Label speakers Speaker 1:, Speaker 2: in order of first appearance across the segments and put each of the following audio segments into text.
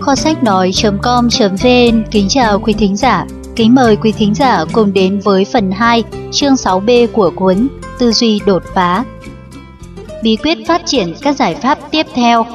Speaker 1: Kho sách nói.com.vn kính chào quý thính giả. Kính mời quý thính giả cùng đến với phần 2, chương 6B của cuốn Tư duy đột phá. Bí quyết phát triển các giải pháp tiếp theo.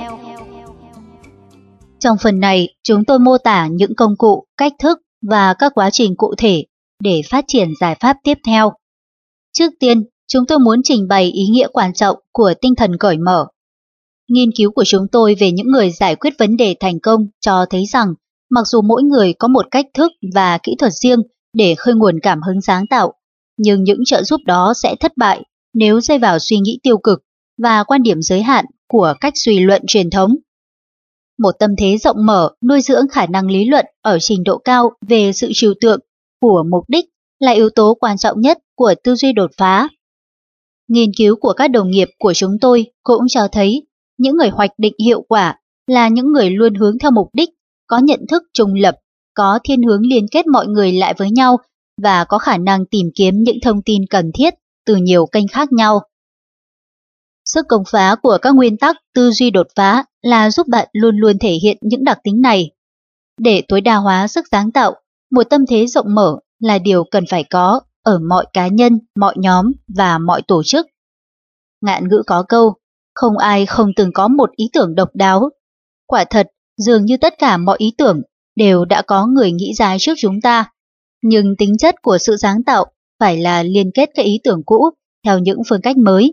Speaker 1: Trong phần này, chúng tôi mô tả những công cụ, cách thức và các quá trình cụ thể để phát triển giải pháp tiếp theo. Trước tiên, chúng tôi muốn trình bày ý nghĩa quan trọng của tinh thần cởi mở. Nghiên cứu của chúng tôi về những người giải quyết vấn đề thành công cho thấy rằng mặc dù mỗi người có một cách thức và kỹ thuật riêng để khơi nguồn cảm hứng sáng tạo, nhưng những trợ giúp đó sẽ thất bại nếu rơi vào suy nghĩ tiêu cực và quan điểm giới hạn của cách suy luận truyền thống. Một tâm thế rộng mở nuôi dưỡng khả năng lý luận ở trình độ cao về sự trừu tượng của mục đích là yếu tố quan trọng nhất của tư duy đột phá. Nghiên cứu của các đồng nghiệp của chúng tôi cũng cho thấy những người hoạch định hiệu quả là những người luôn hướng theo mục đích, có nhận thức trùng lập, có thiên hướng liên kết mọi người lại với nhau và có khả năng tìm kiếm những thông tin cần thiết từ nhiều kênh khác nhau. Sức công phá của các nguyên tắc tư duy đột phá là giúp bạn luôn luôn thể hiện những đặc tính này. Để tối đa hóa sức sáng tạo, một tâm thế rộng mở là điều cần phải có ở mọi cá nhân, mọi nhóm và mọi tổ chức. Ngạn ngữ có câu, không ai không từng có một ý tưởng độc đáo. Quả thật, dường như tất cả mọi ý tưởng đều đã có người nghĩ ra trước chúng ta. Nhưng tính chất của sự sáng tạo phải là liên kết các ý tưởng cũ theo những phương cách mới.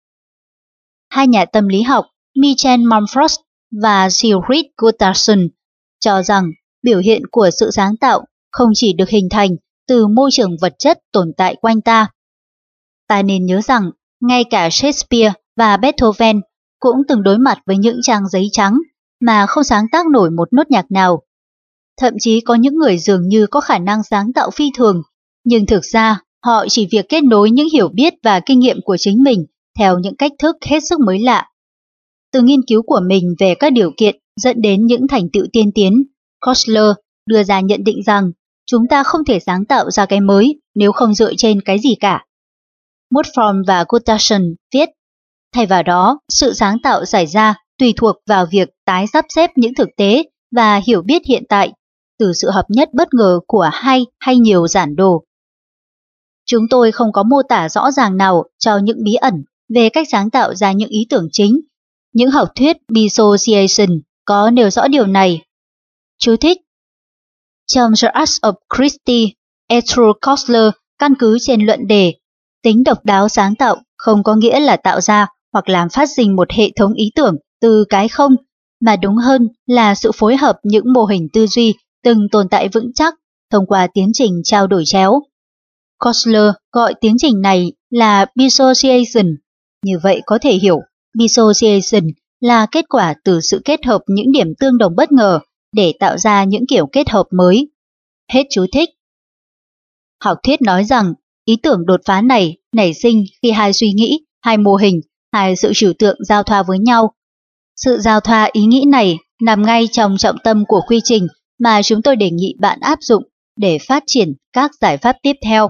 Speaker 1: Hai nhà tâm lý học Michel Monfort và Sigrid Gutterson cho rằng biểu hiện của sự sáng tạo không chỉ được hình thành từ môi trường vật chất tồn tại quanh ta. Ta nên nhớ rằng ngay cả Shakespeare và Beethoven cũng từng đối mặt với những trang giấy trắng mà không sáng tác nổi một nốt nhạc nào. Thậm chí có những người dường như có khả năng sáng tạo phi thường, nhưng thực ra họ chỉ việc kết nối những hiểu biết và kinh nghiệm của chính mình theo những cách thức hết sức mới lạ. Từ nghiên cứu của mình về các điều kiện dẫn đến những thành tựu tiên tiến, Kostler đưa ra nhận định rằng chúng ta không thể sáng tạo ra cái mới nếu không dựa trên cái gì cả. Mudform và Gutterson viết, thay vào đó, sự sáng tạo xảy ra tùy thuộc vào việc tái sắp xếp những thực tế và hiểu biết hiện tại, từ sự hợp nhất bất ngờ của hai hay nhiều giản đồ. Chúng tôi không có mô tả rõ ràng nào cho những bí ẩn về cách sáng tạo ra những ý tưởng chính. Những học thuyết dissociation có nêu rõ điều này. Chú thích: trong The Art of Christie, Arthur Koestler căn cứ trên luận đề tính độc đáo sáng tạo không có nghĩa là tạo ra hoặc làm phát sinh một hệ thống ý tưởng từ cái không, mà đúng hơn là sự phối hợp những mô hình tư duy từng tồn tại vững chắc thông qua tiến trình trao đổi chéo. Koestler gọi tiến trình này là dissociation. Như vậy có thể hiểu, dissociation là kết quả từ sự kết hợp những điểm tương đồng bất ngờ để tạo ra những kiểu kết hợp mới. Hết chú thích. Học thuyết nói rằng ý tưởng đột phá này nảy sinh khi hai suy nghĩ, hai mô hình, hai sự trừu tượng giao thoa với nhau. Sự giao thoa ý nghĩ này nằm ngay trong trọng tâm của quy trình mà chúng tôi đề nghị bạn áp dụng để phát triển các giải pháp tiếp theo.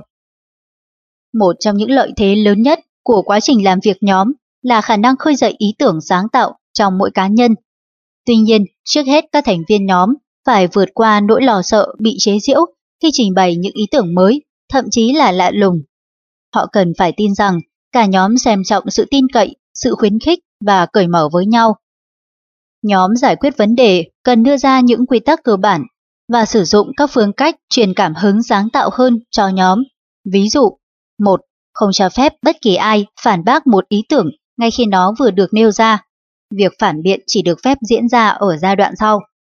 Speaker 1: Một trong những lợi thế lớn nhất của quá trình làm việc nhóm là khả năng khơi dậy ý tưởng sáng tạo trong mỗi cá nhân. Tuy nhiên, trước hết các thành viên nhóm phải vượt qua nỗi lo sợ bị chế giễu khi trình bày những ý tưởng mới, thậm chí là lạ lùng. Họ cần phải tin rằng cả nhóm xem trọng sự tin cậy, sự khuyến khích và cởi mở với nhau. Nhóm giải quyết vấn đề cần đưa ra những quy tắc cơ bản và sử dụng các phương cách truyền cảm hứng sáng tạo hơn cho nhóm. Ví dụ, 1. Không cho phép bất kỳ ai phản bác một ý tưởng ngay khi nó vừa được nêu ra. Việc phản biện chỉ được phép diễn ra ở giai đoạn sau.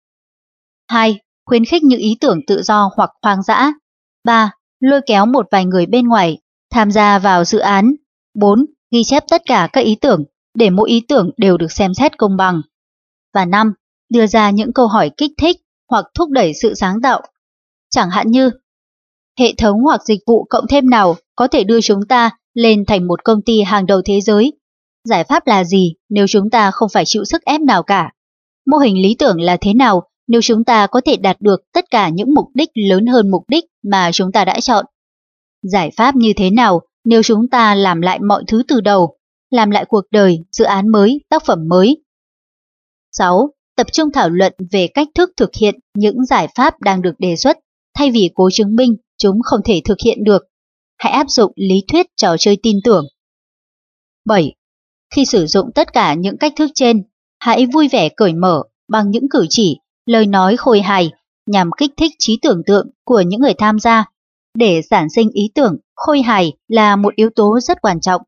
Speaker 1: 2. Khuyến khích những ý tưởng tự do hoặc hoang dã. 3. Lôi kéo một vài người bên ngoài tham gia vào dự án. 4. Ghi chép tất cả các ý tưởng để mỗi ý tưởng đều được xem xét công bằng. Và 5. Đưa ra những câu hỏi kích thích hoặc thúc đẩy sự sáng tạo. Chẳng hạn như, hệ thống hoặc dịch vụ cộng thêm nào có thể đưa chúng ta lên thành một công ty hàng đầu thế giới? Giải pháp là gì nếu chúng ta không phải chịu sức ép nào cả? Mô hình lý tưởng là thế nào nếu chúng ta có thể đạt được tất cả những mục đích lớn hơn mục đích mà chúng ta đã chọn? Giải pháp như thế nào nếu chúng ta làm lại mọi thứ từ đầu, làm lại cuộc đời, dự án mới, tác phẩm mới? 6. tập trung thảo luận về cách thức thực hiện những giải pháp đang được đề xuất, thay vì cố chứng minh chúng không thể thực hiện được. Hãy áp dụng lý thuyết trò chơi tin tưởng. 7. Khi sử dụng tất cả những cách thức trên, hãy vui vẻ cởi mở bằng những cử chỉ, lời nói khôi hài nhằm kích thích trí tưởng tượng của những người tham gia. Để sản sinh ý tưởng khôi hài là một yếu tố rất quan trọng.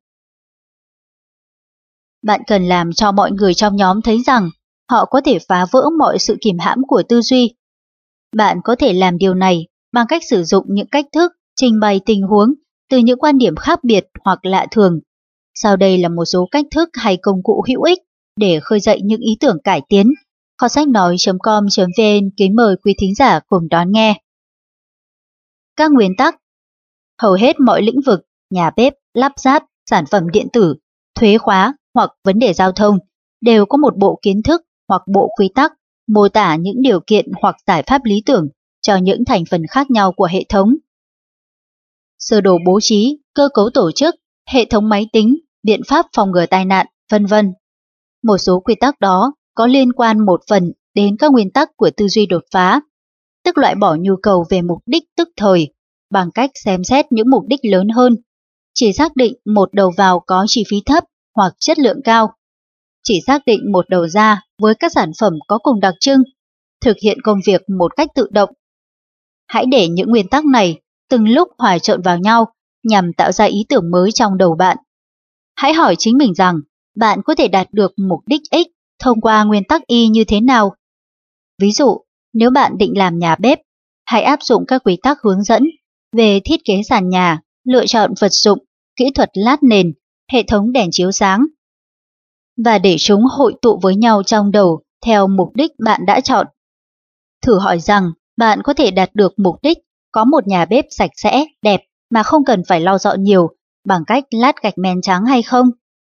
Speaker 1: Bạn cần làm cho mọi người trong nhóm thấy rằng họ có thể phá vỡ mọi sự kìm hãm của tư duy. Bạn có thể làm điều này bằng cách sử dụng những cách thức trình bày tình huống từ những quan điểm khác biệt hoặc lạ thường. Sau đây là một số cách thức hay công cụ hữu ích để khơi dậy những ý tưởng cải tiến. Kho sách nói.com.vn kính mời quý thính giả cùng đón nghe. Các nguyên tắc. Hầu hết mọi lĩnh vực, nhà bếp, lắp ráp, sản phẩm điện tử, thuế khóa hoặc vấn đề giao thông đều có một bộ kiến thức hoặc bộ quy tắc mô tả những điều kiện hoặc giải pháp lý tưởng cho những thành phần khác nhau của hệ thống. Sơ đồ bố trí, cơ cấu tổ chức, hệ thống máy tính, biện pháp phòng ngừa tai nạn, vân vân. Một số quy tắc đó có liên quan một phần đến các nguyên tắc của tư duy đột phá, tức loại bỏ nhu cầu về mục đích tức thời bằng cách xem xét những mục đích lớn hơn, chỉ xác định một đầu vào có chi phí thấp hoặc chất lượng cao, chỉ xác định một đầu ra với các sản phẩm có cùng đặc trưng, thực hiện công việc một cách tự động. Hãy để những nguyên tắc này từng lúc hòa trộn vào nhau nhằm tạo ra ý tưởng mới trong đầu bạn. Hãy hỏi chính mình rằng bạn có thể đạt được mục đích X thông qua nguyên tắc Y như thế nào. Ví dụ, nếu bạn định làm nhà bếp, hãy áp dụng các quy tắc hướng dẫn về thiết kế sàn nhà, lựa chọn vật dụng, kỹ thuật lát nền, hệ thống đèn chiếu sáng, và để chúng hội tụ với nhau trong đầu theo mục đích bạn đã chọn. Thử hỏi rằng bạn có thể đạt được mục đích có một nhà bếp sạch sẽ, đẹp mà không cần phải lau dọn nhiều bằng cách lát gạch men trắng hay không?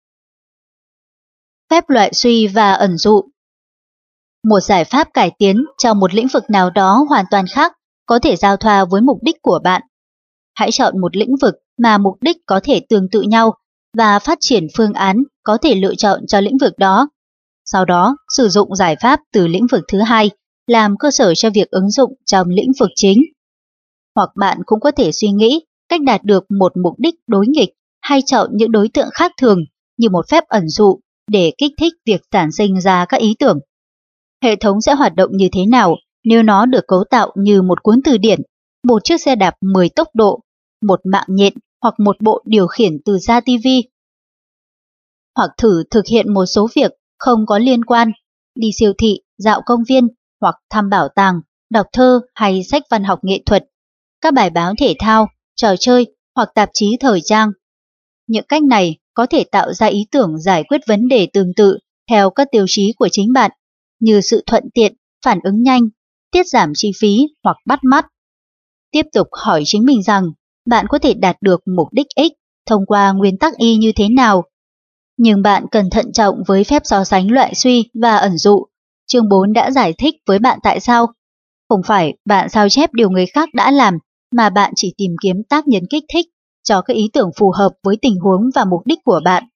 Speaker 1: Phép loại suy và ẩn dụ. Một giải pháp cải tiến trong một lĩnh vực nào đó hoàn toàn khác có thể giao thoa với mục đích của bạn. Hãy chọn một lĩnh vực mà mục đích có thể tương tự nhau và phát triển phương án có thể lựa chọn cho lĩnh vực đó. Sau đó, sử dụng giải pháp từ lĩnh vực thứ hai làm cơ sở cho việc ứng dụng trong lĩnh vực chính. Hoặc bạn cũng có thể suy nghĩ cách đạt được một mục đích đối nghịch hay chọn những đối tượng khác thường như một phép ẩn dụ để kích thích việc sản sinh ra các ý tưởng. Hệ thống sẽ hoạt động như thế nào nếu nó được cấu tạo như một cuốn từ điển, một chiếc xe đạp 10 tốc độ, một mạng nhện hoặc một bộ điều khiển từ xa TV? Hoặc thử thực hiện một số việc không có liên quan, đi siêu thị, dạo công viên hoặc thăm bảo tàng, đọc thơ hay sách văn học nghệ thuật, các bài báo thể thao, trò chơi hoặc tạp chí thời trang. Những cách này có thể tạo ra ý tưởng giải quyết vấn đề tương tự theo các tiêu chí của chính bạn, như sự thuận tiện, phản ứng nhanh, tiết giảm chi phí hoặc bắt mắt. Tiếp tục hỏi chính mình rằng bạn có thể đạt được mục đích X thông qua nguyên tắc Y như thế nào. Nhưng bạn cần thận trọng với phép so sánh loại suy và ẩn dụ. Chương 4 đã giải thích với bạn tại sao. Không phải bạn sao chép điều người khác đã làm, mà bạn chỉ tìm kiếm tác nhân kích thích cho các ý tưởng phù hợp với tình huống và mục đích của bạn.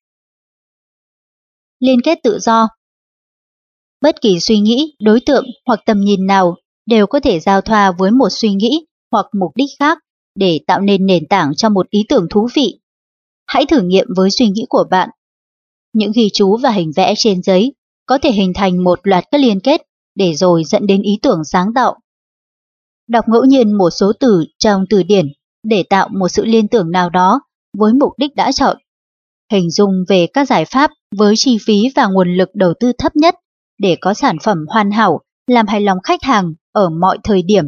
Speaker 1: Liên kết tự do. Bất kỳ suy nghĩ, đối tượng hoặc tầm nhìn nào đều có thể giao thoa với một suy nghĩ hoặc mục đích khác để tạo nên nền tảng cho một ý tưởng thú vị. Hãy thử nghiệm với suy nghĩ của bạn. Những ghi chú và hình vẽ trên giấy có thể hình thành một loạt các liên kết để rồi dẫn đến ý tưởng sáng tạo. Đọc ngẫu nhiên một số từ trong từ điển để tạo một sự liên tưởng nào đó với mục đích đã chọn. Hình dung về các giải pháp với chi phí và nguồn lực đầu tư thấp nhất để có sản phẩm hoàn hảo làm hài lòng khách hàng ở mọi thời điểm.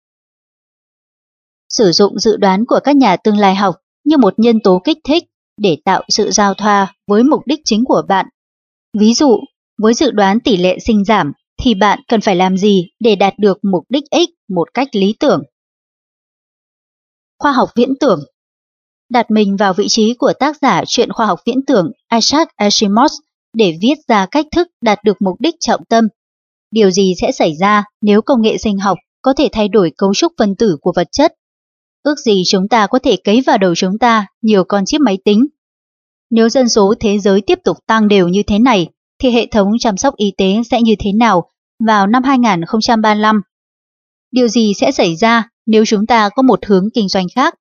Speaker 1: Sử dụng dự đoán của các nhà tương lai học như một nhân tố kích thích để tạo sự giao thoa với mục đích chính của bạn. Ví dụ, với dự đoán tỷ lệ sinh giảm thì bạn cần phải làm gì để đạt được mục đích X một cách lý tưởng. Khoa học viễn tưởng. Đặt mình vào vị trí của tác giả truyện khoa học viễn tưởng Isaac Asimov để viết ra cách thức đạt được mục đích trọng tâm. Điều gì sẽ xảy ra nếu công nghệ sinh học có thể thay đổi cấu trúc phân tử của vật chất? Ước gì chúng ta có thể cấy vào đầu chúng ta nhiều con chip máy tính. Nếu dân số thế giới tiếp tục tăng đều như thế này, thì hệ thống chăm sóc y tế sẽ như thế nào vào năm 2035. Điều gì sẽ xảy ra nếu chúng ta có một hướng kinh doanh khác?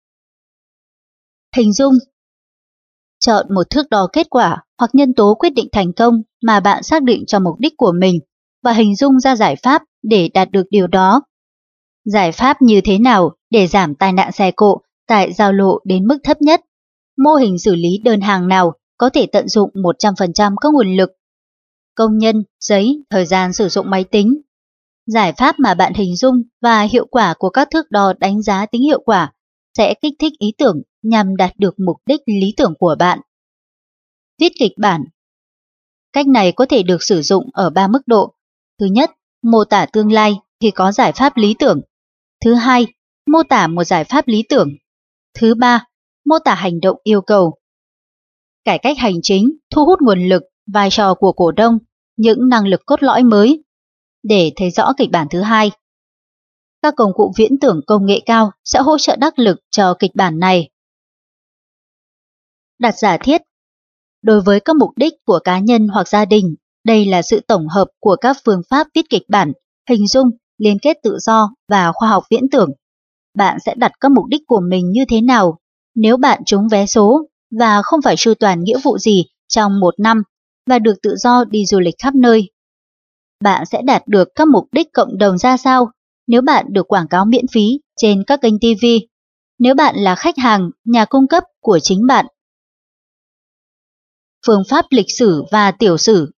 Speaker 1: Hình dung. Chọn một thước đo kết quả hoặc nhân tố quyết định thành công mà bạn xác định cho mục đích của mình và hình dung ra giải pháp để đạt được điều đó. Giải pháp như thế nào để giảm tai nạn xe cộ tại giao lộ đến mức thấp nhất? Mô hình xử lý đơn hàng nào có thể tận dụng 100% các nguồn lực? Công nhân, giấy, thời gian sử dụng máy tính. Giải pháp mà bạn hình dung và hiệu quả của các thước đo đánh giá tính hiệu quả sẽ kích thích ý tưởng nhằm đạt được mục đích lý tưởng của bạn. Viết kịch bản. Cách này có thể được sử dụng ở 3 mức độ. Thứ nhất, mô tả tương lai khi có giải pháp lý tưởng. Thứ hai, mô tả một giải pháp lý tưởng. Thứ ba, mô tả hành động yêu cầu. Cải cách hành chính, thu hút nguồn lực, vai trò của cổ đông, những năng lực cốt lõi mới. Để thấy rõ kịch bản thứ hai, các công cụ viễn tưởng công nghệ cao sẽ hỗ trợ đắc lực cho kịch bản này. Đặt giả thiết. Đối với các mục đích của cá nhân hoặc gia đình, đây là sự tổng hợp của các phương pháp viết kịch bản, hình dung, liên kết tự do và khoa học viễn tưởng. Bạn sẽ đặt các mục đích của mình như thế nào nếu bạn trúng vé số và không phải chu toàn nghĩa vụ gì trong 1 năm và được tự do đi du lịch khắp nơi? Bạn sẽ đạt được các mục đích cộng đồng ra sao nếu bạn được quảng cáo miễn phí trên các kênh TV, nếu bạn là khách hàng, nhà cung cấp của chính bạn? Phương pháp lịch sử và tiểu sử.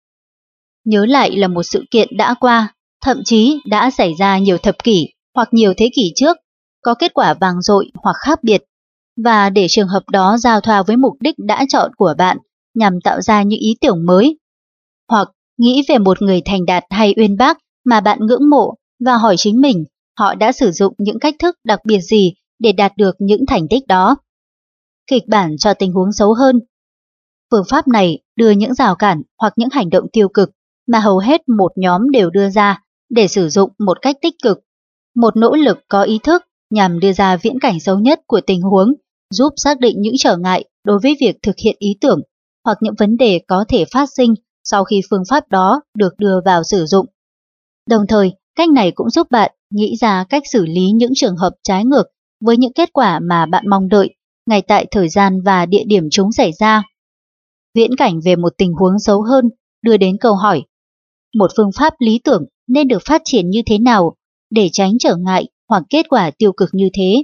Speaker 1: Nhớ lại là một sự kiện đã qua, thậm chí đã xảy ra nhiều thập kỷ hoặc nhiều thế kỷ trước, có kết quả vang dội hoặc khác biệt, và để trường hợp đó giao thoa với mục đích đã chọn của bạn nhằm tạo ra những ý tưởng mới. Hoặc nghĩ về một người thành đạt hay uyên bác mà bạn ngưỡng mộ và hỏi chính mình họ đã sử dụng những cách thức đặc biệt gì để đạt được những thành tích đó. Kịch bản cho tình huống xấu hơn. Phương pháp này đưa những rào cản hoặc những hành động tiêu cực mà hầu hết một nhóm đều đưa ra để sử dụng một cách tích cực. Một nỗ lực có ý thức nhằm đưa ra viễn cảnh xấu nhất của tình huống, giúp xác định những trở ngại đối với việc thực hiện ý tưởng hoặc những vấn đề có thể phát sinh sau khi phương pháp đó được đưa vào sử dụng. Đồng thời, cách này cũng giúp bạn nghĩ ra cách xử lý những trường hợp trái ngược với những kết quả mà bạn mong đợi ngay tại thời gian và địa điểm chúng xảy ra. Viễn cảnh về một tình huống xấu hơn đưa đến câu hỏi: một phương pháp lý tưởng nên được phát triển như thế nào để tránh trở ngại hoặc kết quả tiêu cực như thế?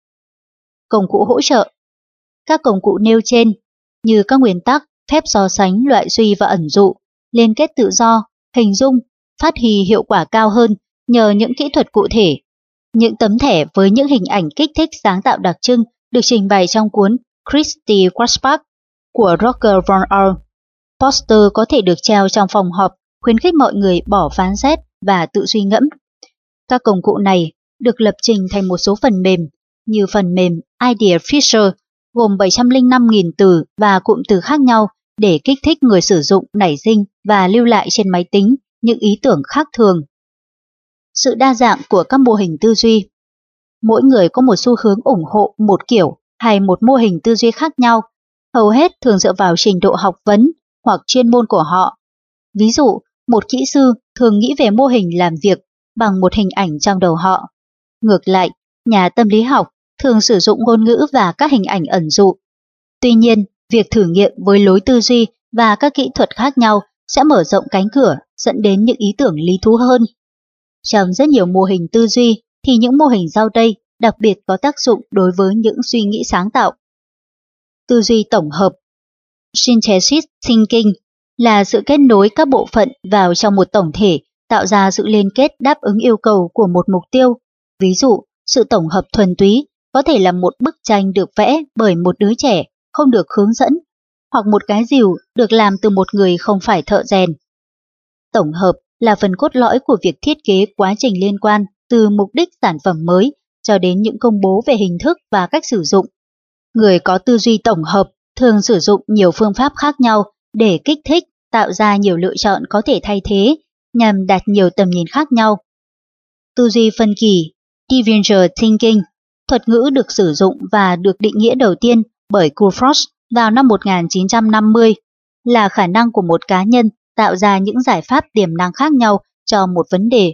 Speaker 1: Công cụ hỗ trợ. Các công cụ nêu trên, như các nguyên tắc, phép so sánh loại suy và ẩn dụ, liên kết tự do, hình dung, phát huy hiệu quả cao hơn nhờ những kỹ thuật cụ thể. Những tấm thẻ với những hình ảnh kích thích sáng tạo đặc trưng được trình bày trong cuốn Christie Quashback của Roger von Earl. Poster có thể được treo trong phòng họp, khuyến khích mọi người bỏ phán xét và tự suy ngẫm. Các công cụ này được lập trình thành một số phần mềm, như phần mềm Idea Fisher, gồm 705.000 từ và cụm từ khác nhau để kích thích người sử dụng nảy sinh và lưu lại trên máy tính những ý tưởng khác thường. Sự đa dạng của các mô hình tư duy. Mỗi người có một xu hướng ủng hộ một kiểu hay một mô hình tư duy khác nhau, hầu hết thường dựa vào trình độ học vấn hoặc chuyên môn của họ. Ví dụ, một kỹ sư thường nghĩ về mô hình làm việc bằng một hình ảnh trong đầu họ. Ngược lại, nhà tâm lý học thường sử dụng ngôn ngữ và các hình ảnh ẩn dụ. Tuy nhiên, việc thử nghiệm với lối tư duy và các kỹ thuật khác nhau sẽ mở rộng cánh cửa dẫn đến những ý tưởng lý thú hơn. Trong rất nhiều mô hình tư duy thì những mô hình sau đây đặc biệt có tác dụng đối với những suy nghĩ sáng tạo. Tư duy tổng hợp. Synthesis thinking là sự kết nối các bộ phận vào trong một tổng thể, tạo ra sự liên kết đáp ứng yêu cầu của một mục tiêu. Ví dụ, sự tổng hợp thuần túy có thể là một bức tranh được vẽ bởi một đứa trẻ không được hướng dẫn, hoặc một cái rìu được làm từ một người không phải thợ rèn. Tổng hợp là phần cốt lõi của việc thiết kế quá trình liên quan từ mục đích sản phẩm mới cho đến những công bố về hình thức và cách sử dụng. Người có tư duy tổng hợp thường sử dụng nhiều phương pháp khác nhau để kích thích, tạo ra nhiều lựa chọn có thể thay thế nhằm đạt nhiều tầm nhìn khác nhau. Tư duy phân kỳ, Divergent thinking, thuật ngữ được sử dụng và được định nghĩa đầu tiên bởi Courfeyrac vào năm 1950, là khả năng của một cá nhân tạo ra những giải pháp tiềm năng khác nhau cho một vấn đề.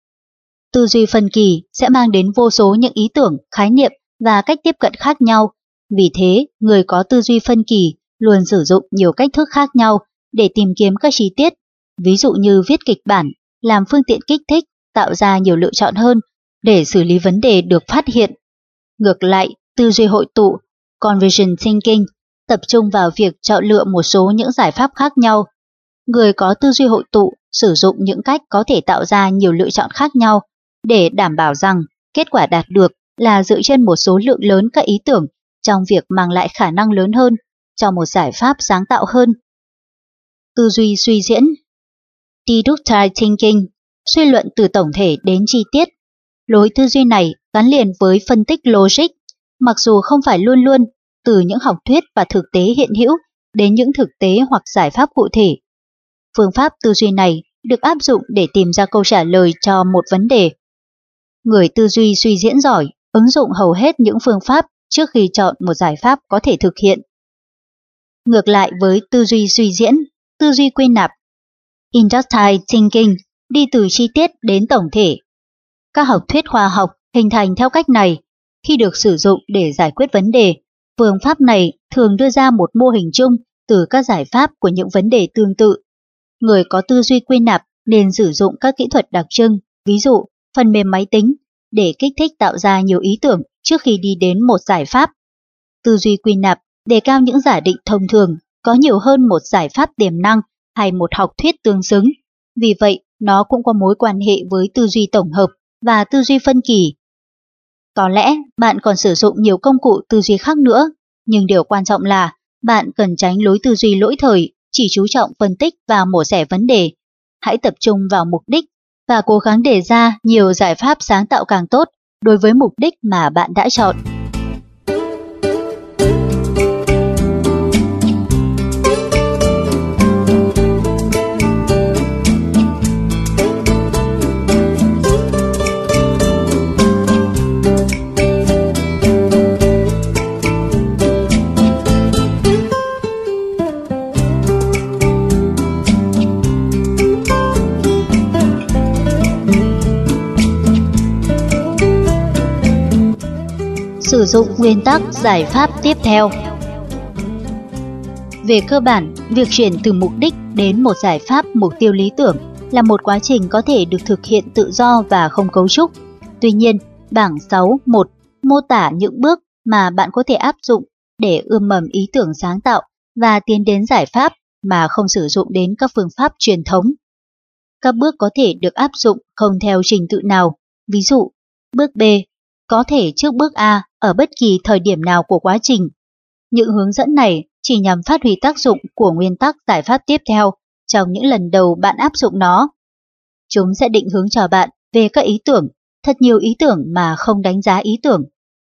Speaker 1: Tư duy phân kỳ sẽ mang đến vô số những ý tưởng, khái niệm và cách tiếp cận khác nhau. Vì thế, người có tư duy phân kỳ luôn sử dụng nhiều cách thức khác nhau để tìm kiếm các chi tiết, ví dụ như viết kịch bản, làm phương tiện kích thích, tạo ra nhiều lựa chọn hơn để xử lý vấn đề được phát hiện. Ngược lại, tư duy hội tụ, conversion thinking, tập trung vào việc chọn lựa một số những giải pháp khác nhau. Người có tư duy hội tụ sử dụng những cách có thể tạo ra nhiều lựa chọn khác nhau để đảm bảo rằng kết quả đạt được là dựa trên một số lượng lớn các ý tưởng trong việc mang lại khả năng lớn hơn cho một giải pháp sáng tạo hơn. Tư duy suy diễn, deductive thinking, suy luận từ tổng thể đến chi tiết. Lối tư duy này gắn liền với phân tích logic, mặc dù không phải luôn luôn từ những học thuyết và thực tế hiện hữu đến những thực tế hoặc giải pháp cụ thể. Phương pháp tư duy này được áp dụng để tìm ra câu trả lời cho một vấn đề. Người tư duy suy diễn giỏi ứng dụng hầu hết những phương pháp trước khi chọn một giải pháp có thể thực hiện. Ngược lại với tư duy suy diễn, tư duy quy nạp, inductive thinking, đi từ chi tiết đến tổng thể. Các học thuyết khoa học hình thành theo cách này. Khi được sử dụng để giải quyết vấn đề, phương pháp này thường đưa ra một mô hình chung từ các giải pháp của những vấn đề tương tự. Người có tư duy quy nạp nên sử dụng các kỹ thuật đặc trưng, ví dụ phần mềm máy tính, để kích thích tạo ra nhiều ý tưởng trước khi đi đến một giải pháp. Tư duy quy nạp đề cao những giả định thông thường, có nhiều hơn một giải pháp tiềm năng hay một học thuyết tương xứng. Vì vậy, nó cũng có mối quan hệ với tư duy tổng hợp và tư duy phân kỳ. Có lẽ bạn còn sử dụng nhiều công cụ tư duy khác nữa, nhưng điều quan trọng là bạn cần tránh lối tư duy lỗi thời, chỉ chú trọng phân tích và mổ xẻ vấn đề. Hãy tập trung vào mục đích và cố gắng đề ra nhiều giải pháp sáng tạo càng tốt đối với mục đích mà bạn đã chọn. Sử dụng nguyên tắc giải pháp tiếp theo. Về cơ bản, việc chuyển từ mục đích đến một giải pháp mục tiêu lý tưởng là một quá trình có thể được thực hiện tự do và không cấu trúc. Tuy nhiên, bảng 6.1 mô tả những bước mà bạn có thể áp dụng để ươm mầm ý tưởng sáng tạo và tiến đến giải pháp mà không sử dụng đến các phương pháp truyền thống. Các bước có thể được áp dụng không theo trình tự nào. Ví dụ, bước B có thể trước bước A ở bất kỳ thời điểm nào của quá trình. Những hướng dẫn này chỉ nhằm phát huy tác dụng của nguyên tắc giải pháp tiếp theo trong những lần đầu bạn áp dụng nó. Chúng sẽ định hướng cho bạn về các ý tưởng, thật nhiều ý tưởng mà không đánh giá ý tưởng.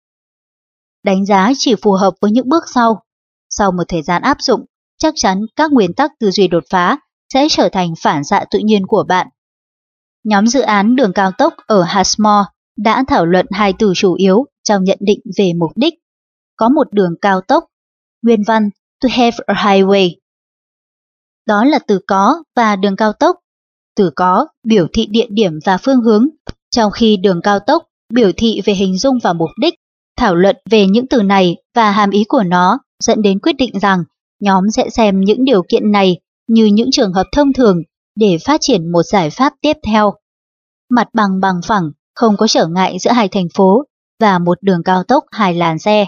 Speaker 1: Đánh giá chỉ phù hợp với những bước sau. Sau một thời gian áp dụng, chắc chắn các nguyên tắc tư duy đột phá sẽ trở thành phản xạ tự nhiên của bạn. Nhóm dự án đường cao tốc ở Hashmore đã thảo luận hai từ chủ yếu trong nhận định về mục đích. Có một đường cao tốc, nguyên văn to have a highway. Đó là từ có và đường cao tốc. Từ có biểu thị địa điểm và phương hướng, trong khi đường cao tốc biểu thị về hình dung và mục đích. Thảo luận về những từ này và hàm ý của nó dẫn đến quyết định rằng nhóm sẽ xem những điều kiện này như những trường hợp thông thường để phát triển một giải pháp tiếp theo. Mặt bằng bằng phẳng, không có trở ngại giữa hai thành phố và một đường cao tốc hai làn xe.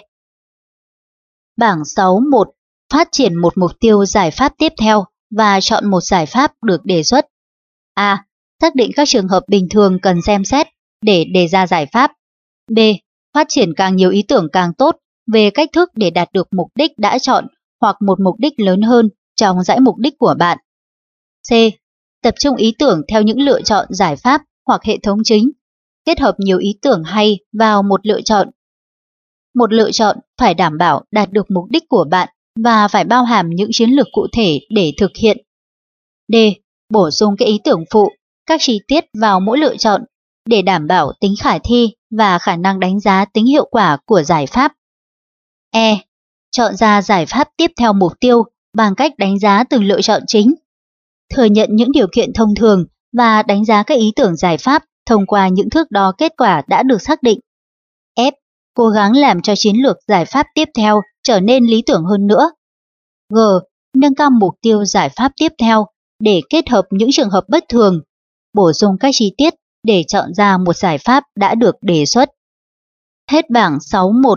Speaker 1: Bảng 6.1 phát triển một mục tiêu giải pháp tiếp theo và chọn một giải pháp được đề xuất. A. Xác định các trường hợp bình thường cần xem xét để đề ra giải pháp. B. Phát triển càng nhiều ý tưởng càng tốt về cách thức để đạt được mục đích đã chọn hoặc một mục đích lớn hơn trong dãy mục đích của bạn. C. Tập trung ý tưởng theo những lựa chọn giải pháp hoặc hệ thống chính. Kết hợp nhiều ý tưởng hay vào một lựa chọn. Một lựa chọn phải đảm bảo đạt được mục đích của bạn và phải bao hàm những chiến lược cụ thể để thực hiện. D. Bổ sung các ý tưởng phụ, các chi tiết vào mỗi lựa chọn để đảm bảo tính khả thi và khả năng đánh giá tính hiệu quả của giải pháp. E. Chọn ra giải pháp tiếp theo mục tiêu bằng cách đánh giá từng lựa chọn chính. Thừa nhận những điều kiện thông thường và đánh giá các ý tưởng giải pháp thông qua những thước đo kết quả đã được xác định. F. Cố gắng làm cho chiến lược giải pháp tiếp theo trở nên lý tưởng hơn nữa. G. Nâng cao mục tiêu giải pháp tiếp theo để kết hợp những trường hợp bất thường, bổ sung các chi tiết để chọn ra một giải pháp đã được đề xuất. Hết bảng 6.1.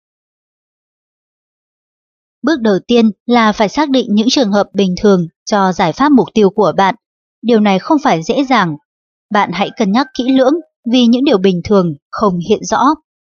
Speaker 1: Bước đầu tiên là phải xác định những trường hợp bình thường cho giải pháp mục tiêu của bạn. Điều này không phải dễ dàng. Bạn hãy cân nhắc kỹ lưỡng vì những điều bình thường không hiện rõ.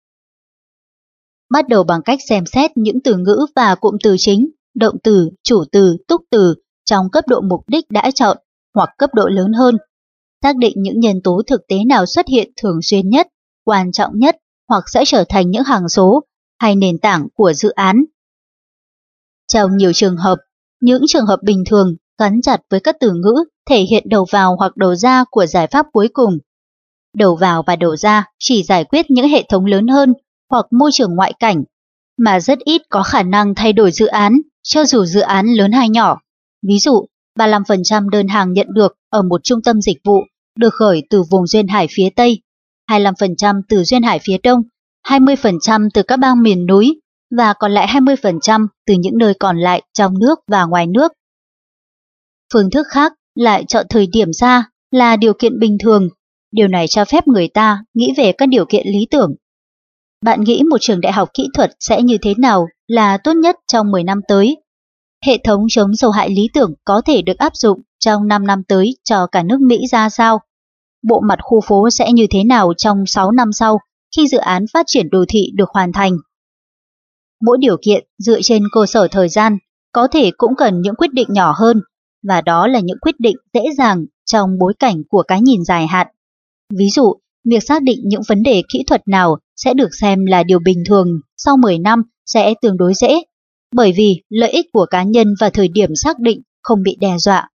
Speaker 1: Bắt đầu bằng cách xem xét những từ ngữ và cụm từ chính, động từ, chủ từ, túc từ trong cấp độ mục đích đã chọn hoặc cấp độ lớn hơn. Xác định những nhân tố thực tế nào xuất hiện thường xuyên nhất, quan trọng nhất hoặc sẽ trở thành những hằng số hay nền tảng của dự án. Trong nhiều trường hợp, những trường hợp bình thường gắn chặt với các từ ngữ thể hiện đầu vào hoặc đầu ra của giải pháp cuối cùng. Đầu vào và đầu ra chỉ giải quyết những hệ thống lớn hơn hoặc môi trường ngoại cảnh, mà rất ít có khả năng thay đổi dự án, cho dù dự án lớn hay nhỏ. Ví dụ, 35% đơn hàng nhận được ở một trung tâm dịch vụ được khởi từ vùng duyên hải phía Tây, 25% từ duyên hải phía Đông, 20% từ các bang miền núi, và còn lại 20% từ những nơi còn lại trong nước và ngoài nước. Phương thức khác lại chọn thời điểm ra là điều kiện bình thường. Điều này cho phép người ta nghĩ về các điều kiện lý tưởng. Bạn nghĩ một trường đại học kỹ thuật sẽ như thế nào là tốt nhất trong 10 năm tới? Hệ thống chống độc hại lý tưởng có thể được áp dụng trong 5 năm tới cho cả nước Mỹ ra sao? Bộ mặt khu phố sẽ như thế nào trong 6 năm sau khi dự án phát triển đô thị được hoàn thành? Mỗi điều kiện dựa trên cơ sở thời gian có thể cũng cần những quyết định nhỏ hơn, và đó là những quyết định dễ dàng trong bối cảnh của cái nhìn dài hạn. Ví dụ, việc xác định những vấn đề kỹ thuật nào sẽ được xem là điều bình thường sau 10 năm sẽ tương đối dễ, bởi vì lợi ích của cá nhân và thời điểm xác định không bị đe dọa.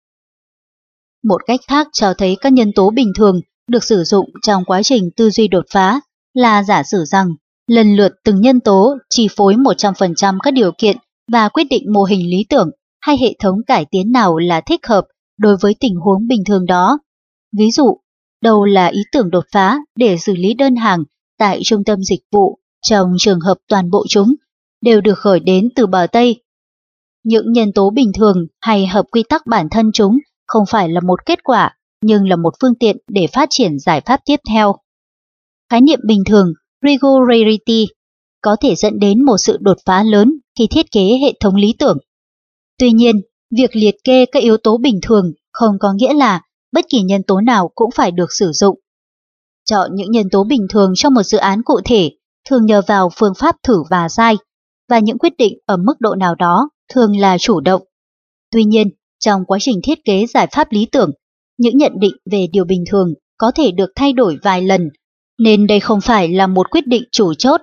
Speaker 1: Một cách khác cho thấy các nhân tố bình thường được sử dụng trong quá trình tư duy đột phá là giả sử rằng lần lượt từng nhân tố chi phối 100% các điều kiện và quyết định mô hình lý tưởng hay hệ thống cải tiến nào là thích hợp đối với tình huống bình thường đó. Ví dụ, đâu là ý tưởng đột phá để xử lý đơn hàng tại trung tâm dịch vụ trong trường hợp toàn bộ chúng đều được khởi đến từ bờ Tây. Những nhân tố bình thường hay hợp quy tắc bản thân chúng không phải là một kết quả, nhưng là một phương tiện để phát triển giải pháp tiếp theo. Khái niệm bình thường, regularity, có thể dẫn đến một sự đột phá lớn khi thiết kế hệ thống lý tưởng. Tuy nhiên, việc liệt kê các yếu tố bình thường không có nghĩa là bất kỳ nhân tố nào cũng phải được sử dụng. Chọn những nhân tố bình thường trong một dự án cụ thể thường nhờ vào phương pháp thử và sai, và những quyết định ở mức độ nào đó thường là chủ động. Tuy nhiên, trong quá trình thiết kế giải pháp lý tưởng, những nhận định về điều bình thường có thể được thay đổi vài lần, nên đây không phải là một quyết định chủ chốt.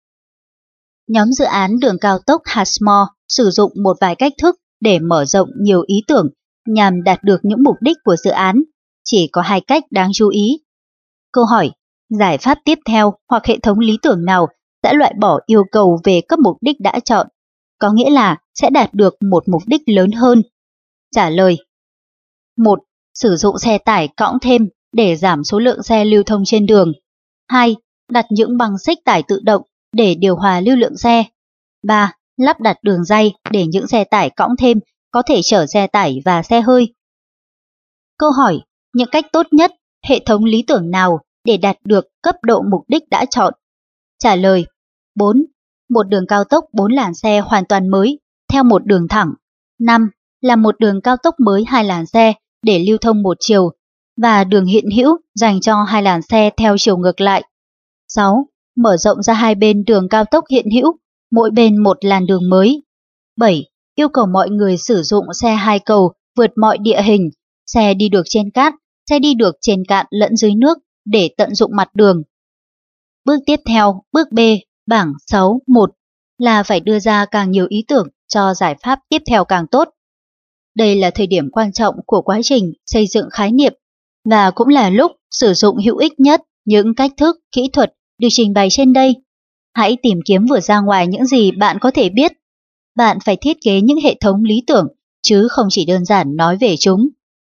Speaker 1: Nhóm dự án đường cao tốc Hashmore sử dụng một vài cách thức để mở rộng nhiều ý tưởng nhằm đạt được những mục đích của dự án. Chỉ có 2 cách đáng chú ý. Câu hỏi, giải pháp tiếp theo hoặc hệ thống lý tưởng nào sẽ loại bỏ yêu cầu về các mục đích đã chọn, có nghĩa là sẽ đạt được một mục đích lớn hơn? Trả lời: 1. Sử dụng xe tải cõng thêm để giảm số lượng xe lưu thông trên đường. 2. Đặt những băng xích tải tự động để điều hòa lưu lượng xe. 3. Lắp đặt đường ray để những xe tải cõng thêm có thể chở xe tải và xe hơi. Câu hỏi, những cách tốt nhất, hệ thống lý tưởng nào để đạt được cấp độ mục đích đã chọn? Trả lời: 4. Một đường cao tốc 4 làn xe hoàn toàn mới theo một đường thẳng. 5. Là một đường cao tốc mới 2 làn xe để lưu thông một chiều và đường hiện hữu dành cho 2 làn xe theo chiều ngược lại. 6. Mở rộng ra 2 bên đường cao tốc hiện hữu, mỗi bên một làn đường mới. 7. Yêu cầu mọi người sử dụng xe 2 cầu vượt mọi địa hình, xe đi được trên cát, xe đi được trên cạn lẫn dưới nước để tận dụng mặt đường. Bước tiếp theo, bước B, bảng 6.1 là phải đưa ra càng nhiều ý tưởng cho giải pháp tiếp theo càng tốt. Đây là thời điểm quan trọng của quá trình xây dựng khái niệm và cũng là lúc sử dụng hữu ích nhất những cách thức, kỹ thuật được trình bày trên đây. Hãy tìm kiếm vượt ra ngoài những gì bạn có thể biết. Bạn phải thiết kế những hệ thống lý tưởng chứ không chỉ đơn giản nói về chúng.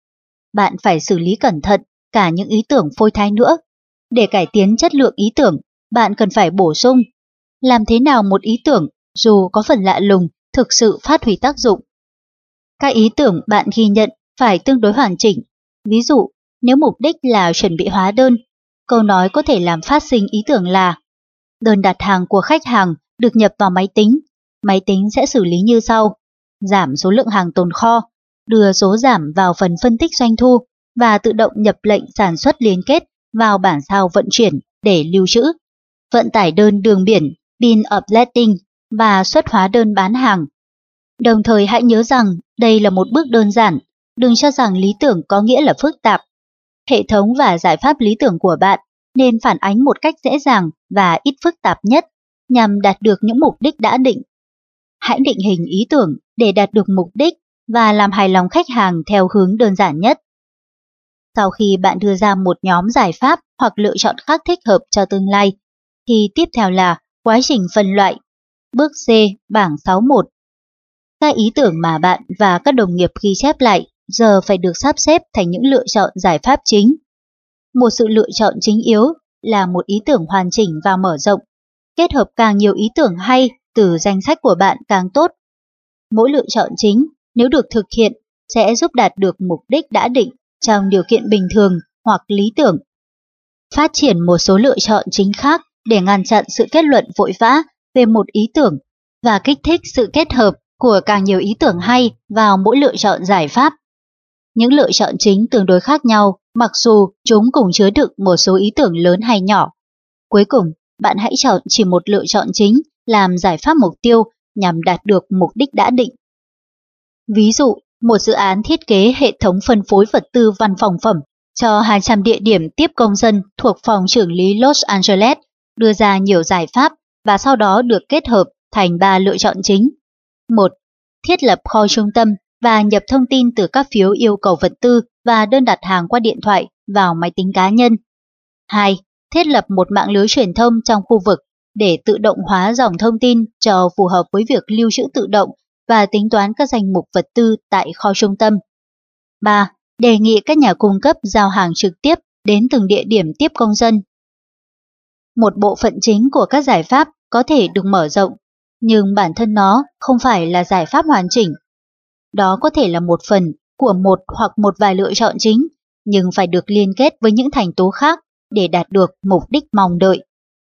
Speaker 1: bạn phải xử lý cẩn thận cả những ý tưởng phôi thai nữa. Để cải tiến chất lượng ý tưởng, bạn cần phải bổ sung. Làm thế nào một ý tưởng, dù có phần lạ lùng, thực sự phát huy tác dụng? Các ý tưởng bạn ghi nhận phải tương đối hoàn chỉnh. Ví dụ, nếu mục đích là chuẩn bị hóa đơn, câu nói có thể làm phát sinh ý tưởng là: đơn đặt hàng của khách hàng được nhập vào máy tính sẽ xử lý như sau: giảm số lượng hàng tồn kho, đưa số giảm vào phần phân tích doanh thu và tự động nhập lệnh sản xuất liên kết vào bản sao vận chuyển để lưu trữ, vận tải đơn đường biển, bill of lading và xuất hóa đơn bán hàng. Đồng thời hãy nhớ rằng đây là một bước đơn giản, đừng cho rằng lý tưởng có nghĩa là phức tạp. Hệ thống và giải pháp lý tưởng của bạn nên phản ánh một cách dễ dàng và ít phức tạp nhất nhằm đạt được những mục đích đã định. Hãy định hình ý tưởng để đạt được mục đích và làm hài lòng khách hàng theo hướng đơn giản nhất. Sau khi bạn đưa ra một nhóm giải pháp hoặc lựa chọn khác thích hợp cho tương lai, thì tiếp theo là quá trình phân loại. Bước C, bảng 61. Các ý tưởng mà bạn và các đồng nghiệp ghi chép lại giờ phải được sắp xếp thành những lựa chọn giải pháp chính. Một sự lựa chọn chính yếu là một ý tưởng hoàn chỉnh và mở rộng. Kết hợp càng nhiều ý tưởng hay từ danh sách của bạn càng tốt. Mỗi lựa chọn chính, nếu được thực hiện, sẽ giúp đạt được mục đích đã định trong điều kiện bình thường hoặc lý tưởng. Phát triển một số lựa chọn chính khác để ngăn chặn sự kết luận vội vã về một ý tưởng và kích thích sự kết hợp của càng nhiều ý tưởng hay vào mỗi lựa chọn giải pháp. Những lựa chọn chính tương đối khác nhau, mặc dù chúng cùng chứa đựng một số ý tưởng lớn hay nhỏ. Cuối cùng, bạn hãy chọn chỉ một lựa chọn chính làm giải pháp mục tiêu nhằm đạt được mục đích đã định. Ví dụ, một dự án thiết kế hệ thống phân phối vật tư văn phòng phẩm cho 200 địa điểm tiếp công dân thuộc phòng trưởng lý Los Angeles đưa ra nhiều giải pháp và sau đó được kết hợp thành 3 lựa chọn chính. 1. Thiết lập kho trung tâm và nhập thông tin từ các phiếu yêu cầu vật tư và đơn đặt hàng qua điện thoại vào máy tính cá nhân. 2. Thiết lập một mạng lưới truyền thông trong khu vực để tự động hóa dòng thông tin cho phù hợp với việc lưu trữ tự động và tính toán các danh mục vật tư tại kho trung tâm. 3. Đề nghị các nhà cung cấp giao hàng trực tiếp đến từng địa điểm tiếp công dân. Một bộ phận chính của các giải pháp có thể được mở rộng, nhưng bản thân nó không phải là giải pháp hoàn chỉnh. Đó có thể là một phần của một hoặc một vài lựa chọn chính, nhưng phải được liên kết với những thành tố khác để đạt được mục đích mong đợi.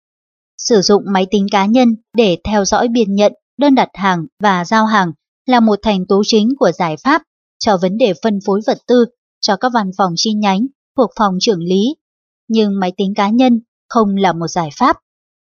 Speaker 1: Sử dụng máy tính cá nhân để theo dõi biên nhận, đơn đặt hàng và giao hàng là một thành tố chính của giải pháp cho vấn đề phân phối vật tư cho các văn phòng chi nhánh thuộc phòng trưởng lý, nhưng máy tính cá nhân không là một giải pháp.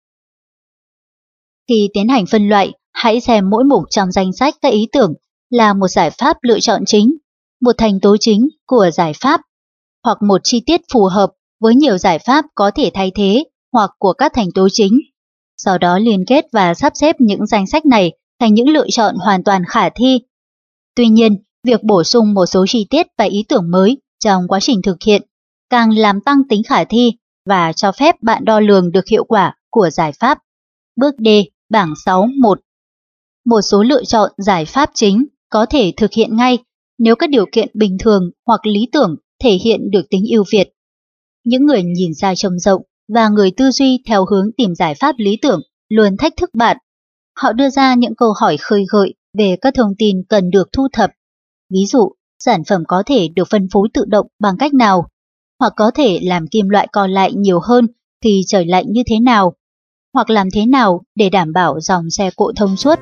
Speaker 1: Khi tiến hành phân loại, hãy xem mỗi mục trong danh sách các ý tưởng là một giải pháp lựa chọn chính, một thành tố chính của giải pháp, hoặc một chi tiết phù hợp với nhiều giải pháp có thể thay thế hoặc của các thành tố chính. Sau đó liên kết và sắp xếp những danh sách này thành những lựa chọn hoàn toàn khả thi. Tuy nhiên, việc bổ sung một số chi tiết và ý tưởng mới trong quá trình thực hiện càng làm tăng tính khả thi và cho phép bạn đo lường được hiệu quả của giải pháp. Bước D, bảng 61. Một số lựa chọn giải pháp chính có thể thực hiện ngay nếu các điều kiện bình thường hoặc lý tưởng thể hiện được tính ưu việt. Những người nhìn xa trông rộng và người tư duy theo hướng tìm giải pháp lý tưởng luôn thách thức bạn. Họ đưa ra những câu hỏi khơi gợi về các thông tin cần được thu thập. Ví dụ, sản phẩm có thể được phân phối tự động bằng cách nào, hoặc có thể làm kim loại còn lại nhiều hơn khi trời lạnh như thế nào, hoặc làm thế nào để đảm bảo dòng xe cộ thông suốt.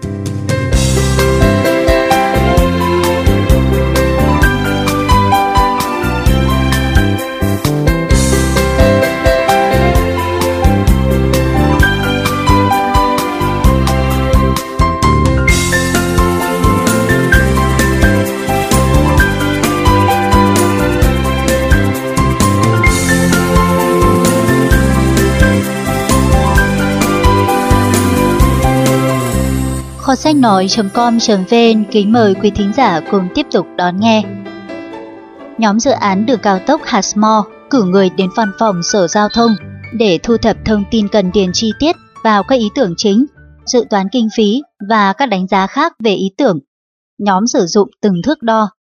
Speaker 1: Kho sách nói.com.vn kính mời quý thính giả cùng tiếp tục đón nghe. Nhóm dự án đường cao tốc Hashmore cử người đến văn phòng Sở Giao thông để thu thập thông tin cần điền chi tiết vào các ý tưởng chính, dự toán kinh phí và các đánh giá khác về ý tưởng. Nhóm sử dụng từng thước đo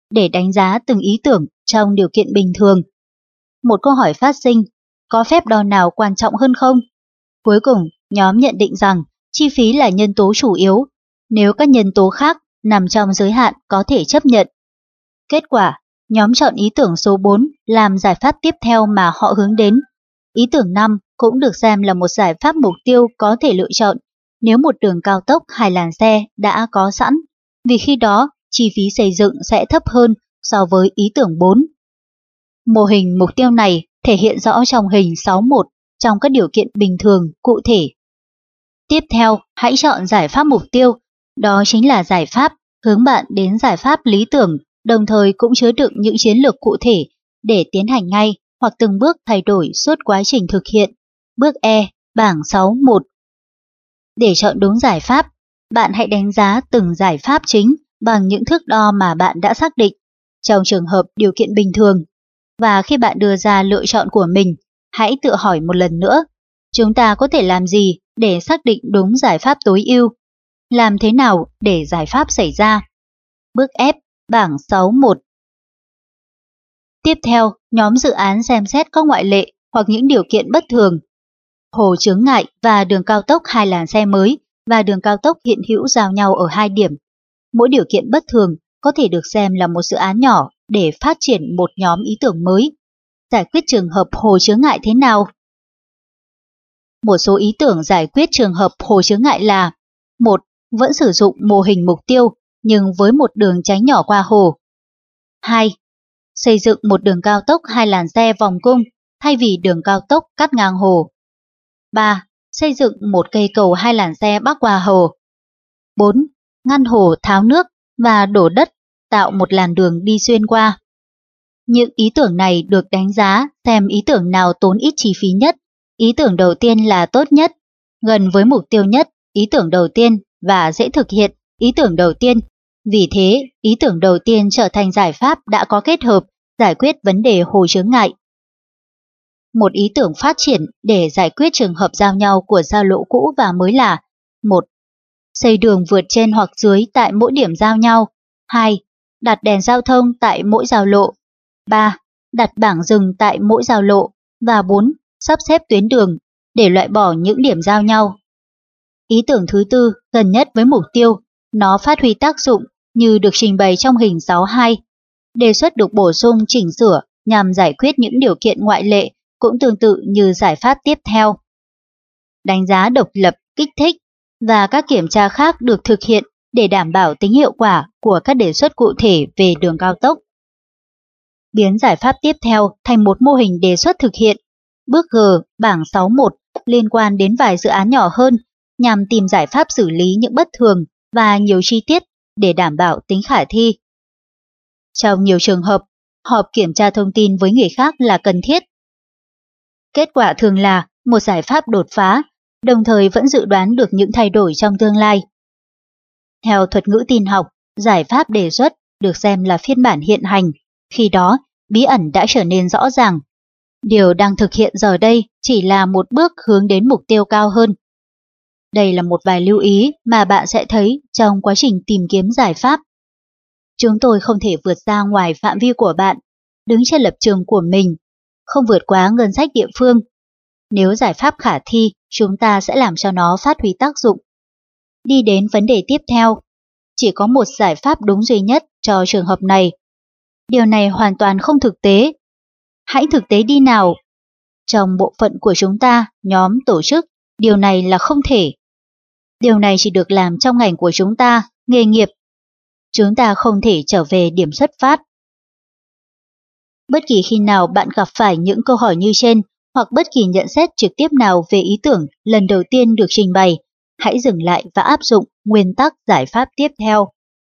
Speaker 1: để đánh giá từng ý tưởng trong điều kiện bình thường. Một câu hỏi phát sinh, có phép đo nào quan trọng hơn không? Cuối cùng, nhóm nhận định rằng chi phí là nhân tố chủ yếu, nếu các nhân tố khác nằm trong giới hạn có thể chấp nhận. Kết quả, nhóm chọn ý tưởng số 4 làm giải pháp tiếp theo mà họ hướng đến. Ý tưởng 5 cũng được xem là một giải pháp mục tiêu có thể lựa chọn nếu một đường cao tốc hay làn xe đã có sẵn, vì khi đó chi phí xây dựng sẽ thấp hơn so với ý tưởng 4. Mô hình mục tiêu này thể hiện rõ trong hình 6.1 trong các điều kiện bình thường cụ thể. Tiếp theo, hãy chọn giải pháp mục tiêu, đó chính là giải pháp hướng bạn đến giải pháp lý tưởng, đồng thời cũng chứa đựng những chiến lược cụ thể để tiến hành ngay hoặc từng bước thay đổi suốt quá trình thực hiện. Bước E, bảng 6.1. Để chọn đúng giải pháp, bạn hãy đánh giá từng giải pháp chính bằng những thước đo mà bạn đã xác định trong trường hợp điều kiện bình thường. Và khi bạn đưa ra lựa chọn của mình, hãy tự hỏi một lần nữa, chúng ta có thể làm gì để xác định đúng giải pháp tối ưu? Làm thế nào để giải pháp xảy ra? Bước F, bảng 6.1. Tiếp theo, nhóm dự án xem xét các ngoại lệ hoặc những điều kiện bất thường. Hồ chướng ngại và đường cao tốc hai làn xe mới và đường cao tốc hiện hữu giao nhau ở 2 điểm. Mỗi điều kiện bất thường có thể được xem là một dự án nhỏ để phát triển một nhóm ý tưởng mới. Giải quyết trường hợp hồ chướng ngại thế nào? Một số ý tưởng giải quyết trường hợp hồ chướng ngại là: 1. Vẫn sử dụng mô hình mục tiêu nhưng với một đường tránh nhỏ qua hồ. 2. Xây dựng một đường cao tốc hai làn xe vòng cung thay vì đường cao tốc cắt ngang hồ. 3. Xây dựng một cây cầu hai làn xe bắc qua hồ. 4. Ngăn hồ tháo nước và đổ đất, tạo một làn đường đi xuyên qua. Những ý tưởng này được đánh giá xem ý tưởng nào tốn ít chi phí nhất. Ý tưởng đầu tiên là tốt nhất, gần với mục tiêu nhất, ý tưởng đầu tiên và dễ thực hiện, ý tưởng đầu tiên. Vì thế, ý tưởng đầu tiên trở thành giải pháp đã có kết hợp giải quyết vấn đề hồ chướng ngại. Một ý tưởng phát triển để giải quyết trường hợp giao nhau của giao lộ cũ và mới là: 1. Xây đường vượt trên hoặc dưới tại mỗi điểm giao nhau. 2. Đặt đèn giao thông tại mỗi giao lộ. 3. Đặt bảng dừng tại mỗi giao lộ. Và 4. Sắp xếp tuyến đường để loại bỏ những điểm giao nhau. Ý tưởng thứ tư gần nhất với mục tiêu, nó phát huy tác dụng như được trình bày trong hình 6.2. Đề xuất được bổ sung chỉnh sửa nhằm giải quyết những điều kiện ngoại lệ cũng tương tự như giải pháp tiếp theo. Đánh giá độc lập, kích thích và các kiểm tra khác được thực hiện để đảm bảo tính hiệu quả của các đề xuất cụ thể về đường cao tốc. Biến giải pháp tiếp theo thành một mô hình đề xuất thực hiện. Bước G, bảng 6.1 liên quan đến vài dự án nhỏ hơn nhằm tìm giải pháp xử lý những bất thường và nhiều chi tiết để đảm bảo tính khả thi. Trong nhiều trường hợp, họp kiểm tra thông tin với người khác là cần thiết. Kết quả thường là một giải pháp đột phá, đồng thời vẫn dự đoán được những thay đổi trong tương lai. Theo thuật ngữ tin học, giải pháp đề xuất được xem là phiên bản hiện hành, khi đó bí ẩn đã trở nên rõ ràng. Điều đang thực hiện giờ đây chỉ là một bước hướng đến mục tiêu cao hơn. Đây là một vài lưu ý mà bạn sẽ thấy trong quá trình tìm kiếm giải pháp. Chúng tôi không thể vượt ra ngoài phạm vi của bạn, đứng trên lập trường của mình, không vượt quá ngân sách địa phương. Nếu giải pháp khả thi, chúng ta sẽ làm cho nó phát huy tác dụng. Đi đến vấn đề tiếp theo, chỉ có một giải pháp đúng duy nhất cho trường hợp này. Điều này hoàn toàn không thực tế. Hãy thực tế đi nào. Trong bộ phận của chúng ta, nhóm, tổ chức, điều này là không thể. Điều này chỉ được làm trong ngành của chúng ta, nghề nghiệp. Chúng ta không thể trở về điểm xuất phát. Bất kỳ khi nào bạn gặp phải những câu hỏi như trên, hoặc bất kỳ nhận xét trực tiếp nào về ý tưởng lần đầu tiên được trình bày, hãy dừng lại và áp dụng nguyên tắc giải pháp tiếp theo.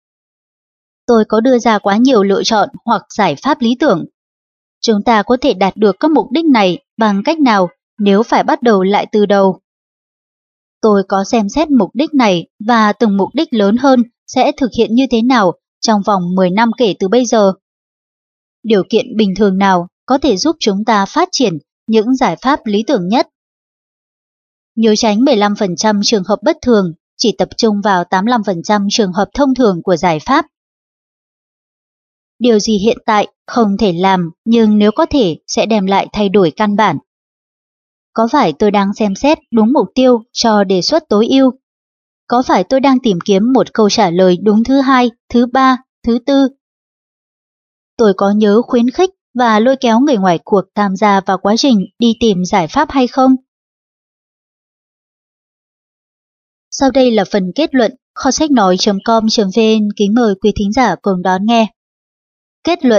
Speaker 1: Tôi có đưa ra quá nhiều lựa chọn hoặc giải pháp lý tưởng. Chúng ta có thể đạt được các mục đích này bằng cách nào nếu phải bắt đầu lại từ đầu? Tôi có xem xét mục đích này và từng mục đích lớn hơn sẽ thực hiện như thế nào trong vòng 10 năm kể từ bây giờ? Điều kiện bình thường nào có thể giúp chúng ta phát triển những giải pháp lý tưởng nhất? Nhớ tránh 15% trường hợp bất thường, chỉ tập trung vào 85% trường hợp thông thường của giải pháp. điều gì hiện tại không thể làm nhưng nếu có thể sẽ đem lại thay đổi căn bản. Có phải tôi đang xem xét đúng mục tiêu cho đề xuất tối ưu? Có phải tôi đang tìm kiếm một câu trả lời đúng thứ hai, thứ ba, thứ tư? Tôi có nhớ khuyến khích và lôi kéo người ngoài cuộc tham gia vào quá trình đi tìm giải pháp hay không? Sau đây là phần kết luận. Kho sách nói.com.vn kính mời quý thính giả cùng đón nghe. Kết luận.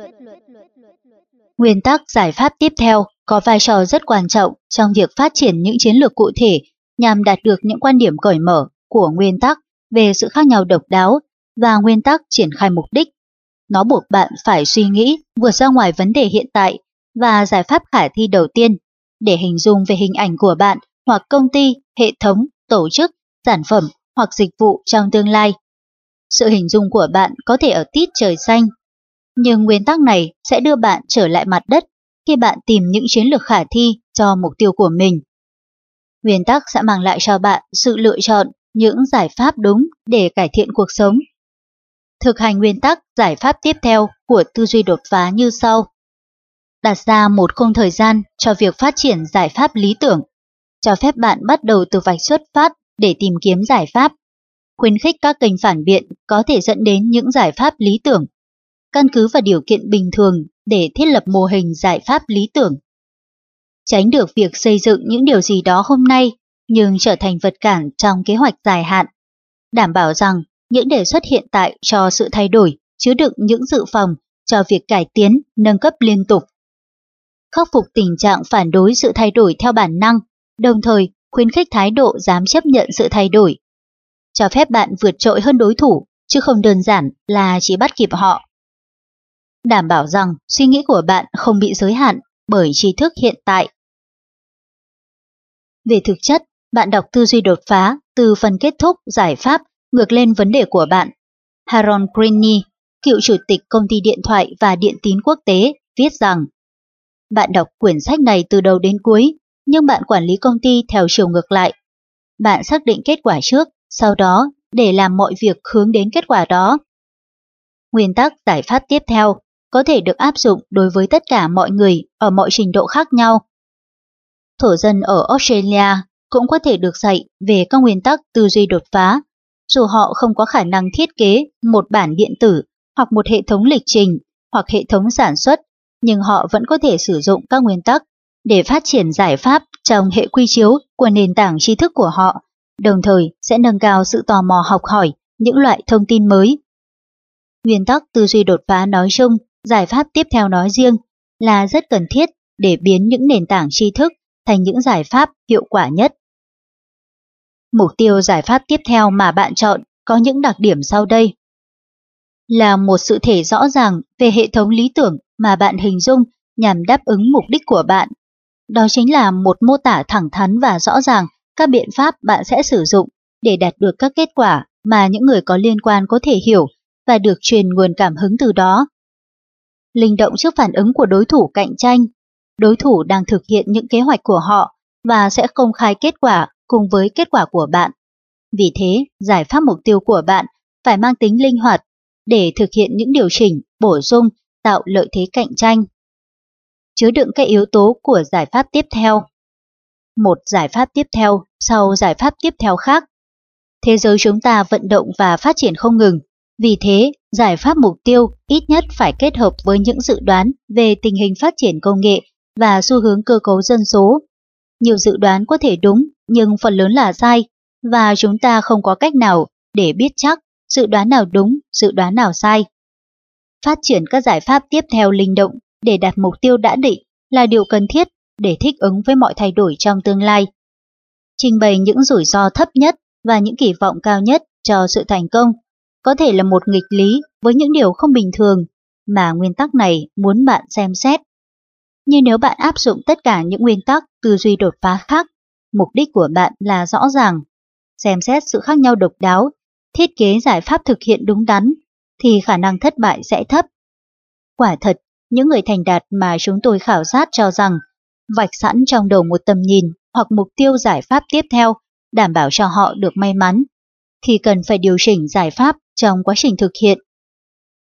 Speaker 1: Nguyên tắc giải pháp tiếp theo có vai trò rất quan trọng trong việc phát triển những chiến lược cụ thể nhằm đạt được những quan điểm cởi mở của nguyên tắc về sự khác nhau độc đáo và nguyên tắc triển khai mục đích. Nó buộc bạn phải suy nghĩ vượt ra ngoài vấn đề hiện tại và giải pháp khả thi đầu tiên để hình dung về hình ảnh của bạn hoặc công ty, hệ thống, tổ chức, sản phẩm hoặc dịch vụ trong tương lai. Sự hình dung của bạn có thể ở tít trời xanh, nhưng nguyên tắc này sẽ đưa bạn trở lại mặt đất khi bạn tìm những chiến lược khả thi cho mục tiêu của mình. Nguyên tắc sẽ mang lại cho bạn sự lựa chọn những giải pháp đúng để cải thiện cuộc sống. Thực hành nguyên tắc giải pháp tiếp theo của tư duy đột phá như sau. Đặt ra một khung thời gian cho việc phát triển giải pháp lý tưởng, cho phép bạn bắt đầu từ vạch xuất phát để tìm kiếm giải pháp. Khuyến khích các kênh phản biện có thể dẫn đến những giải pháp lý tưởng. Căn cứ vào điều kiện bình thường để thiết lập mô hình giải pháp lý tưởng. Tránh được việc xây dựng những điều gì đó hôm nay nhưng trở thành vật cản trong kế hoạch dài hạn. Đảm bảo rằng những đề xuất hiện tại cho sự thay đổi chứa đựng những dự phòng cho việc cải tiến, nâng cấp liên tục. Khắc phục tình trạng phản đối sự thay đổi theo bản năng, đồng thời khuyến khích thái độ dám chấp nhận sự thay đổi. Cho phép bạn vượt trội hơn đối thủ, chứ không đơn giản là chỉ bắt kịp họ. Đảm bảo rằng suy nghĩ của bạn không bị giới hạn bởi tri thức hiện tại. Về thực chất, bạn đọc tư duy đột phá từ phần kết thúc giải pháp ngược lên vấn đề của bạn. Harold Greene, cựu chủ tịch công ty điện thoại và điện tín quốc tế, viết rằng bạn đọc quyển sách này từ đầu đến cuối, nhưng bạn quản lý công ty theo chiều ngược lại. Bạn xác định kết quả trước, sau đó để làm mọi việc hướng đến kết quả đó. Nguyên tắc giải pháp tiếp theo có thể được áp dụng đối với tất cả mọi người ở mọi trình độ khác nhau. Thổ dân ở Australia cũng có thể được dạy về các nguyên tắc tư duy đột phá, dù họ không có khả năng thiết kế một bản điện tử hoặc một hệ thống lịch trình hoặc hệ thống sản xuất, nhưng họ vẫn có thể sử dụng các nguyên tắc để phát triển giải pháp trong hệ quy chiếu của nền tảng tri thức của họ, đồng thời sẽ nâng cao sự tò mò học hỏi những loại thông tin mới. Nguyên tắc tư duy đột phá nói chung, giải pháp tiếp theo nói riêng là rất cần thiết để biến những nền tảng tri thức thành những giải pháp hiệu quả nhất. Mục tiêu giải pháp tiếp theo mà bạn chọn có những đặc điểm sau đây. Là một sự thể rõ ràng về hệ thống lý tưởng mà bạn hình dung nhằm đáp ứng mục đích của bạn. Đó chính là một mô tả thẳng thắn và rõ ràng các biện pháp bạn sẽ sử dụng để đạt được các kết quả mà những người có liên quan có thể hiểu và được truyền nguồn cảm hứng từ đó. Linh động trước phản ứng của đối thủ cạnh tranh. Đối thủ đang thực hiện những kế hoạch của họ và sẽ công khai kết quả cùng với kết quả của bạn. Vì thế, giải pháp mục tiêu của bạn phải mang tính linh hoạt để thực hiện những điều chỉnh, bổ sung, tạo lợi thế cạnh tranh. Chứa đựng các yếu tố của giải pháp tiếp theo. Một giải pháp tiếp theo sau giải pháp tiếp theo khác. Thế giới chúng ta vận động và phát triển không ngừng. Vì thế, giải pháp mục tiêu ít nhất phải kết hợp với những dự đoán về tình hình phát triển công nghệ và xu hướng cơ cấu dân số. Nhiều dự đoán có thể đúng, nhưng phần lớn là sai, và chúng ta không có cách nào để biết chắc dự đoán nào đúng, dự đoán nào sai. Phát triển các giải pháp tiếp theo linh động để đạt mục tiêu đã định là điều cần thiết để thích ứng với mọi thay đổi trong tương lai. Trình bày những rủi ro thấp nhất và những kỳ vọng cao nhất cho sự thành công có thể là một nghịch lý với những điều không bình thường mà nguyên tắc này muốn bạn xem xét. Nhưng nếu bạn áp dụng tất cả những nguyên tắc tư duy đột phá khác, mục đích của bạn là rõ ràng, xem xét sự khác nhau độc đáo, thiết kế giải pháp thực hiện đúng đắn, thì khả năng thất bại sẽ thấp. Quả thật, những người thành đạt mà chúng tôi khảo sát cho rằng vạch sẵn trong đầu một tầm nhìn hoặc mục tiêu giải pháp tiếp theo đảm bảo cho họ được may mắn khi cần phải điều chỉnh giải pháp trong quá trình thực hiện.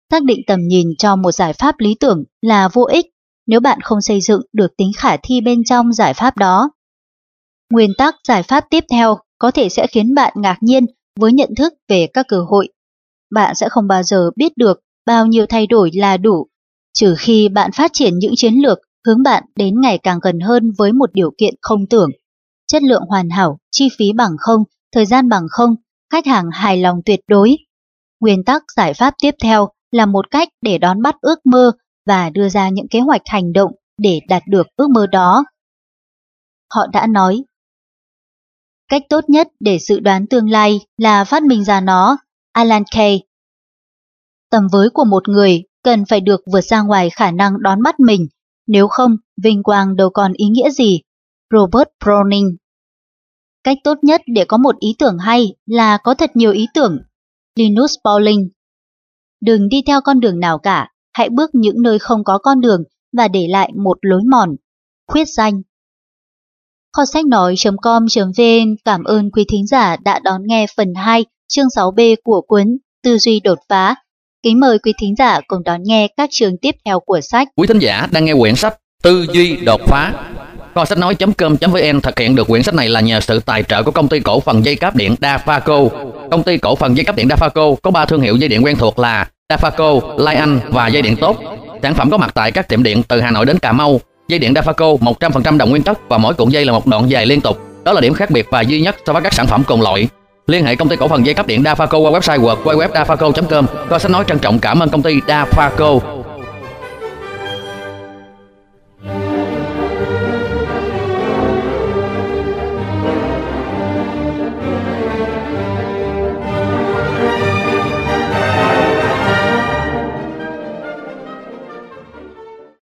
Speaker 1: Xác định tầm nhìn cho một giải pháp lý tưởng là vô ích nếu bạn không xây dựng được tính khả thi bên trong giải pháp đó. Nguyên tắc giải pháp tiếp theo có thể sẽ khiến bạn ngạc nhiên với nhận thức về các cơ hội. Bạn sẽ không bao giờ biết được bao nhiêu thay đổi là đủ, trừ khi bạn phát triển những chiến lược hướng bạn đến ngày càng gần hơn với một điều kiện không tưởng. Chất lượng hoàn hảo, chi phí bằng không, thời gian bằng không, khách hàng hài lòng tuyệt đối. Nguyên tắc giải pháp tiếp theo là một cách để đón bắt ước mơ và đưa ra những kế hoạch hành động để đạt được ước mơ đó. Họ đã nói, cách tốt nhất để dự đoán tương lai là phát minh ra nó. Alan Kay. Tầm với của một người cần phải được vượt ra ngoài khả năng đón bắt mình, nếu không, vinh quang đâu còn ý nghĩa gì. Robert Browning. Cách tốt nhất để có một ý tưởng hay là có thật nhiều ý tưởng. Linus Pauling. Đừng đi theo con đường nào cả, hãy bước những nơi không có con đường và để lại một lối mòn. Khuyết danh. Kho sách nói.com.vn cảm ơn quý thính giả đã đón nghe phần 2 chương 6B của cuốn Tư duy đột phá. Kính mời quý thính giả cùng đón nghe các chương tiếp theo của sách.
Speaker 2: Quý thính giả đang nghe quyển sách Tư duy đột phá. Kho sách nói.com.vn thực hiện được quyển sách này là nhờ sự tài trợ của công ty cổ phần dây cáp điện Dafaco. Công ty cổ phần dây cáp điện Dafaco có 3 thương hiệu dây điện quen thuộc là Dafaco, Lai Anh và dây điện tốt. Sản phẩm có mặt tại các tiệm điện từ Hà Nội đến Cà Mau. Dây điện Dafaco 100% đồng nguyên tấc và mỗi cuộn dây là một đoạn dài liên tục. Đó là điểm khác biệt và duy nhất so với các sản phẩm cùng loại. Liên hệ công ty cổ phần dây cáp điện Dafaco qua website www.dafaco.com. Kho sách nói trân trọng cảm ơn công ty Dafaco